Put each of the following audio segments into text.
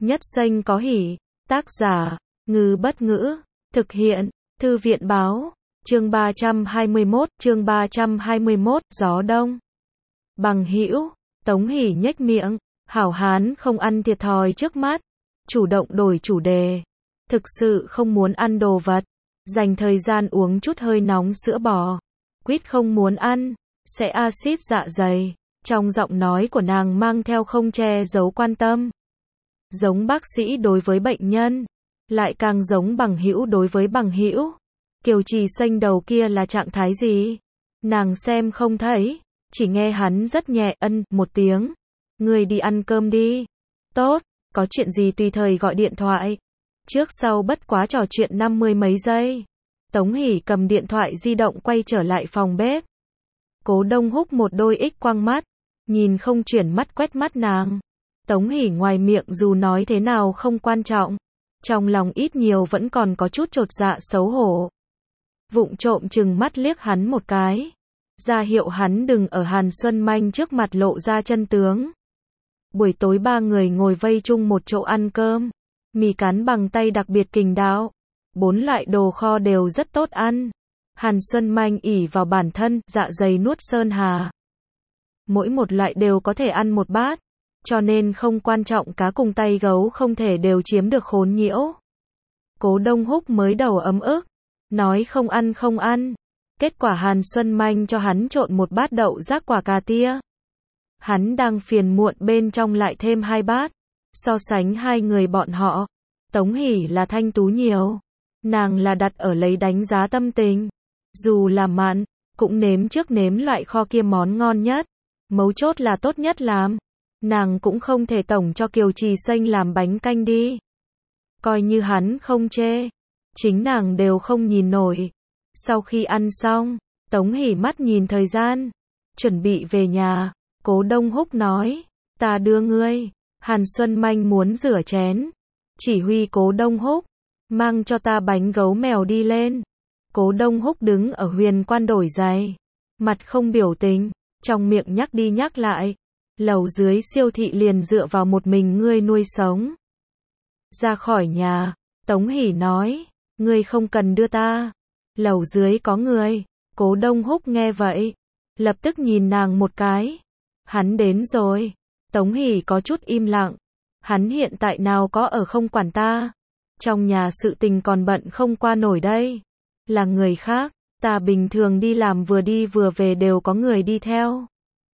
Nhất xanh có hỉ. Tác giả, Ngư Bất Ngữ. Thực hiện, Thư viện Báo. Chương 321, Gió Đông. Bằng hữu, Tống Hỷ nhếch miệng, hảo hán không ăn thiệt thòi trước mắt, chủ động đổi chủ đề. Thực sự không muốn ăn đồ vật, dành thời gian uống chút hơi nóng sữa bò. Quýt không muốn ăn, sẽ axit dạ dày. Trong giọng nói của nàng mang theo không che giấu quan tâm. Giống bác sĩ đối với bệnh nhân, lại càng giống bằng hữu đối với bằng hữu. Kiều Trì xanh đầu kia là trạng thái gì? Nàng xem không thấy, chỉ nghe hắn rất nhẹ một tiếng. Người đi ăn cơm đi. Tốt, có chuyện gì tùy thời gọi điện thoại. Trước sau bất quá trò chuyện 50 mấy giây. Tống Hỷ cầm điện thoại di động quay trở lại phòng bếp. Cố Đông Húc một đôi ích quang mắt, nhìn không chuyển mắt quét mắt nàng. Tống Hỷ ngoài miệng dù nói thế nào không quan trọng, trong lòng ít nhiều vẫn còn có chút chột dạ xấu hổ. Vụng trộm chừng mắt liếc hắn một cái, ra hiệu hắn đừng ở Hàn Xuân Manh trước mặt lộ ra chân tướng. Buổi tối ba người ngồi vây chung một chỗ ăn cơm, mì cán bằng tay đặc biệt kình đạo, 4 loại đồ kho đều rất tốt ăn. Hàn Xuân Manh ỷ vào bản thân, dạ dày nuốt sơn hà. Mỗi một loại đều có thể ăn một bát, cho nên không quan trọng cá cùng tay gấu không thể đều chiếm được khốn nhiễu. Cố Đông Húc mới đầu ấm ức, nói không ăn. Kết quả Hàn Xuân Manh cho hắn trộn một bát đậu rác quả cà tia. Hắn đang phiền muộn bên trong lại thêm 2 bát. So sánh hai người bọn họ, Tống Hỷ là thanh tú nhiều. Nàng là đặt ở lấy đánh giá tâm tình. Dù là mặn, cũng nếm trước nếm loại kho kia món ngon nhất. Mấu chốt là tốt nhất làm. Nàng cũng không thể tổng cho Kiều Trì xanh làm bánh canh đi. Coi như hắn không chê, chính nàng đều không nhìn nổi. Sau khi ăn xong, Tống Hỷ mắt nhìn thời gian, chuẩn bị về nhà. Cố Đông Húc nói, ta đưa ngươi. Hàn Xuân Manh muốn rửa chén, chỉ huy Cố Đông Húc, mang cho ta bánh gấu mèo đi lên. Cố Đông Húc đứng ở Huyền Quan đổi giày, mặt không biểu tình, trong miệng nhắc đi nhắc lại. Lầu dưới siêu thị liền dựa vào một mình ngươi nuôi sống. Ra khỏi nhà, Tống Hỷ nói, ngươi không cần đưa ta. Lầu dưới có người. Cố Đông Húc nghe vậy, lập tức nhìn nàng một cái. Hắn đến rồi. Tống Hỷ có chút im lặng. Hắn hiện tại nào có ở không quản ta. Trong nhà sự tình còn bận không qua nổi đây. Là người khác, ta bình thường đi làm vừa đi vừa về đều có người đi theo.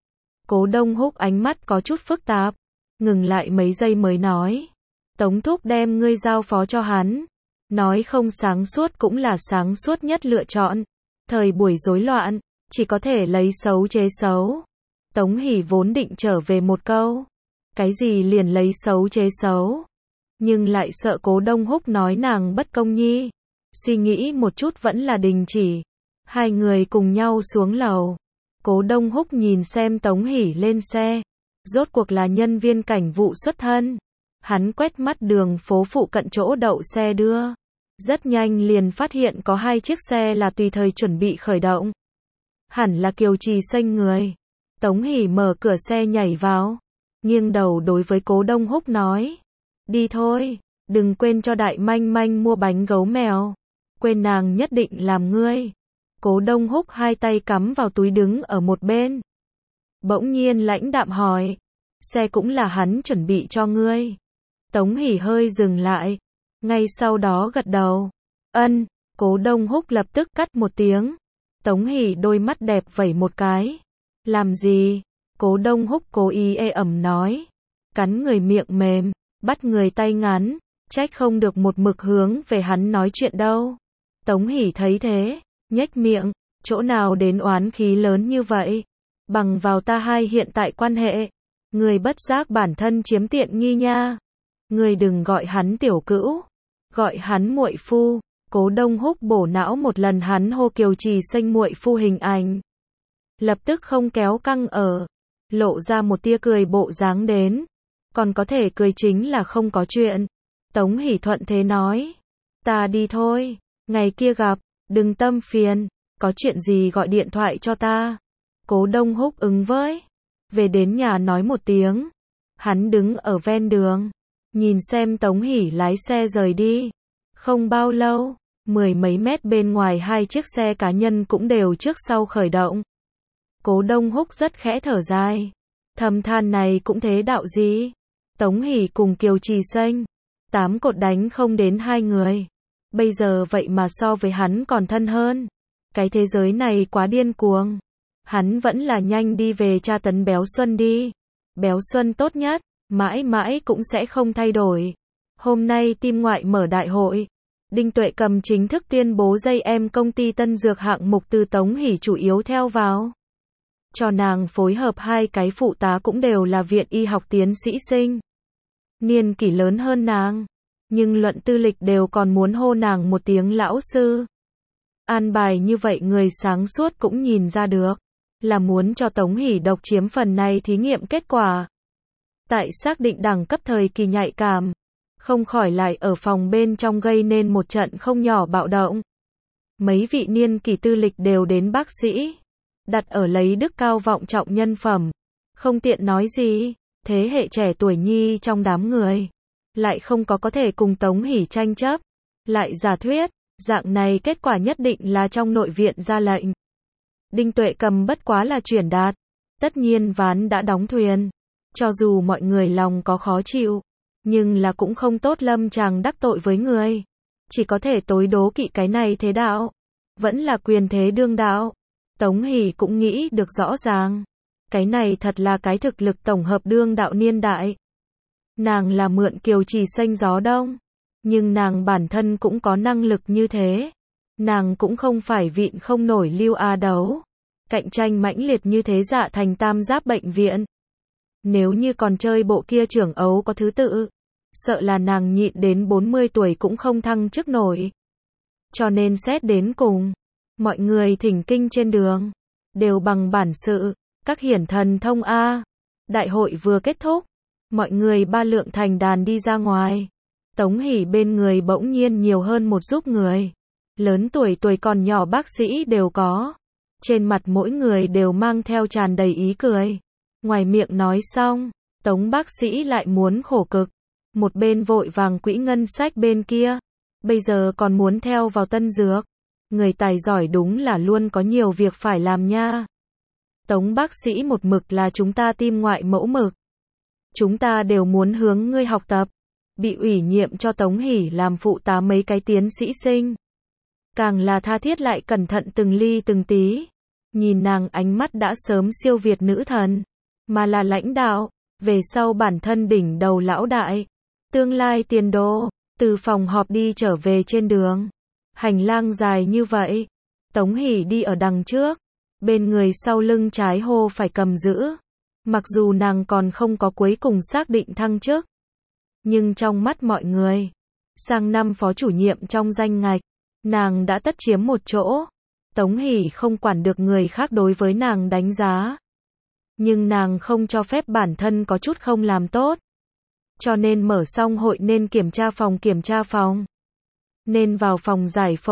Cố Đông Húc ánh mắt có chút phức tạp, ngừng lại mấy giây mới nói. Tống thúc đem ngươi giao phó cho hắn. Nói không sáng suốt cũng là sáng suốt nhất lựa chọn. Thời buổi rối loạn, chỉ có thể lấy xấu chế xấu. Tống Hỷ vốn định trở về một câu. Cái gì liền lấy xấu chế xấu. Nhưng lại sợ Cố Đông Húc nói nàng bất công nhi. Suy nghĩ một chút vẫn là đình chỉ. Hai người cùng nhau xuống lầu. Cố Đông Húc nhìn xem Tống Hỷ lên xe. Rốt cuộc là nhân viên cảnh vụ xuất thân. Hắn quét mắt đường phố phụ cận chỗ đậu xe đưa. Rất nhanh liền phát hiện có 2 chiếc xe là tùy thời chuẩn bị khởi động. Hẳn là Kiều Trì xanh người. Tống Hỷ mở cửa xe nhảy vào. Nghiêng đầu đối với Cố Đông Húc nói. Đi thôi, đừng quên cho Đại Manh Manh mua bánh gấu mèo. Quên nàng nhất định làm ngươi. Cố Đông Húc 2 tay cắm vào túi đứng ở một bên. Bỗng nhiên lãnh đạm hỏi. Xe cũng là hắn chuẩn bị cho ngươi. Tống Hỷ hơi dừng lại. Ngay sau đó gật đầu. Ân, Cố Đông Húc lập tức cắt một tiếng. Tống Hỷ đôi mắt đẹp vẩy một cái. Làm gì? Cố Đông Húc cố ý ê ẩm nói. Cắn người miệng mềm, bắt người tay ngắn. Trách không được một mực hướng về hắn nói chuyện đâu. Tống Hỷ thấy thế, nhếch miệng. Chỗ nào đến oán khí lớn như vậy? Bằng vào ta hai hiện tại quan hệ. Người bất giác bản thân chiếm tiện nghi nha. Người đừng gọi hắn tiểu cữu. Gọi hắn muội phu. Cố Đông Húc bổ não một lần hắn hô Kiều Trì xanh muội phu hình ảnh. Lập tức không kéo căng ở. Lộ ra một tia cười bộ dáng đến. Còn có thể cười chính là không có chuyện. Tống Hỷ thuận thế nói. Ta đi thôi. Ngày kia gặp. Đừng tâm phiền. Có chuyện gì gọi điện thoại cho ta. Cố Đông Húc ứng với. Về đến nhà nói một tiếng. Hắn đứng ở ven đường. Nhìn xem Tống Hỷ lái xe rời đi. Không bao lâu, 10 mấy mét bên ngoài hai chiếc xe cá nhân cũng đều trước sau khởi động. Cố Đông Húc rất khẽ thở dài. Thầm than này cũng thế đạo gì? Tống Hỷ cùng Kiều Trì Xanh, 8 cột đánh không đến 2 người. Bây giờ vậy mà so với hắn còn thân hơn. Cái thế giới này quá điên cuồng. Hắn vẫn là nhanh đi về tra tấn Béo Xuân đi. Béo Xuân tốt nhất, mãi mãi cũng sẽ không thay đổi. Hôm nay Tim Ngoại mở đại hội. Đinh Tuệ Cầm chính thức tuyên bố dây em công ty Tân Dược hạng mục từ Tống Hỷ chủ yếu theo vào. Cho nàng phối hợp hai cái phụ tá cũng đều là viện y học tiến sĩ sinh. Niên kỷ lớn hơn nàng, nhưng luận tư lịch đều còn muốn hô nàng một tiếng lão sư. An bài như vậy người sáng suốt cũng nhìn ra được, là muốn cho Tống Hỷ độc chiếm phần này thí nghiệm kết quả. Tại xác định đẳng cấp thời kỳ nhạy cảm, không khỏi lại ở phòng bên trong gây nên một trận không nhỏ bạo động. Mấy vị niên kỷ tư lịch đều đến bác sĩ, đặt ở lấy đức cao vọng trọng nhân phẩm. Không tiện nói gì, thế hệ trẻ tuổi nhi trong đám người, lại không có thể cùng Tống Hỷ tranh chấp. Lại giả thuyết, dạng này kết quả nhất định là trong nội viện ra lệnh. Đinh Tuệ Cầm bất quá là chuyển đạt. Tất nhiên ván đã đóng thuyền. Cho dù mọi người lòng có khó chịu, nhưng là cũng không tốt lâm chàng đắc tội với người. Chỉ có thể tối đố kỵ cái này thế đạo. Vẫn là quyền thế đương đạo. Tống Hỷ cũng nghĩ được rõ ràng. Cái này thật là cái thực lực tổng hợp đương đạo niên đại. Nàng là mượn Kiều Trì Xanh gió đông. Nhưng nàng bản thân cũng có năng lực như thế. Nàng cũng không phải vịn không nổi Lưu A đấu. Cạnh tranh mãnh liệt như thế dạ thành tam giáp bệnh viện. Nếu như còn chơi bộ kia trưởng ấu có thứ tự, sợ là nàng nhịn đến 40 tuổi cũng không thăng chức nổi. Cho nên xét đến cùng, mọi người thỉnh kinh trên đường, đều bằng bản sự, các hiển thần thông A. Đại hội vừa kết thúc, mọi người ba lượng thành đàn đi ra ngoài. Tống Hỷ bên người bỗng nhiên nhiều hơn một giúp người. Lớn tuổi còn nhỏ bác sĩ đều có. Trên mặt mỗi người đều mang theo tràn đầy ý cười. Ngoài miệng nói xong, Tống bác sĩ lại muốn khổ cực. Một bên vội vàng quỹ ngân sách bên kia. Bây giờ còn muốn theo vào Tân Dược. Người tài giỏi đúng là luôn có nhiều việc phải làm nha. Tống bác sĩ một mực là chúng ta Tim Ngoại mẫu mực. Chúng ta đều muốn hướng ngươi học tập. Bị ủy nhiệm cho Tống Hỷ làm phụ tá mấy cái tiến sĩ sinh. Càng là tha thiết lại cẩn thận từng ly từng tí. Nhìn nàng ánh mắt đã sớm siêu việt nữ thần. Mà là lãnh đạo, về sau bản thân đỉnh đầu lão đại. Tương lai tiền đồ, từ phòng họp đi trở về trên đường. Hành lang dài như vậy. Tống Hỷ đi ở đằng trước. Bên người sau lưng trái hô phải cầm giữ. Mặc dù nàng còn không có cuối cùng xác định thăng chức. Nhưng trong mắt mọi người, sang năm phó chủ nhiệm trong danh ngạch, nàng đã tất chiếm một chỗ. Tống Hỷ không quản được người khác đối với nàng đánh giá. Nhưng nàng không cho phép bản thân có chút không làm tốt. Cho nên mở xong hội nên kiểm tra phòng. Nên vào phòng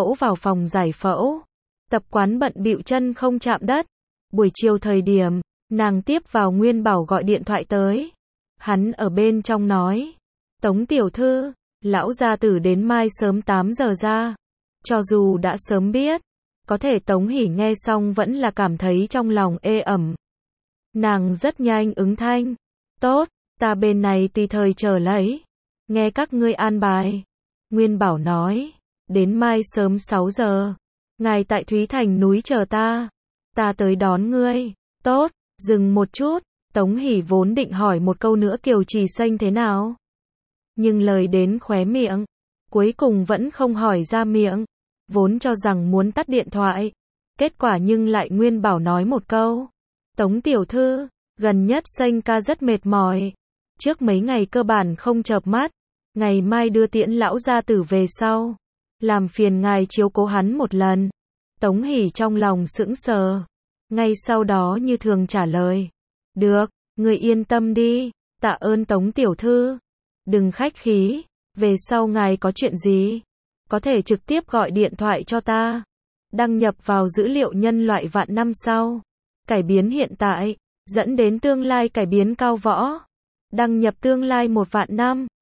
giải phẫu. Tập quán bận bịu chân không chạm đất. Buổi chiều thời điểm, nàng tiếp vào Nguyên Bảo gọi điện thoại tới. Hắn ở bên trong nói. Tống tiểu thư, lão gia tử đến mai sớm 8 giờ ra. Cho dù đã sớm biết, có thể Tống Hỷ nghe xong vẫn là cảm thấy trong lòng ê ẩm. Nàng rất nhanh ứng thanh. Tốt, ta bên này tùy thời chờ lấy. Nghe các ngươi an bài. Nguyên Bảo nói, đến mai sớm 6 giờ. Ngài tại Thúy Thành núi chờ ta. Ta tới đón ngươi. Tốt, dừng một chút. Tống Hỷ vốn định hỏi một câu nữa Kiều Trì Xanh thế nào. Nhưng lời đến khóe miệng, cuối cùng vẫn không hỏi ra miệng. Vốn cho rằng muốn tắt điện thoại. Kết quả nhưng lại Nguyên Bảo nói một câu. Tống tiểu thư, gần nhất Xanh ca rất mệt mỏi. Trước mấy ngày cơ bản không chợp mắt. Ngày mai đưa tiễn lão gia tử về sau. Làm phiền ngài chiếu cố hắn một lần. Tống Hỷ trong lòng sững sờ. Ngay sau đó như thường trả lời. Được, người yên tâm đi. Tạ ơn Tống tiểu thư. Đừng khách khí. Về sau ngài có chuyện gì, có thể trực tiếp gọi điện thoại cho ta. Đăng nhập vào dữ liệu nhân loại vạn năm sau. Cải biến hiện tại, dẫn đến tương lai cải biến cao võ. Đăng nhập tương lai 1 vạn năm.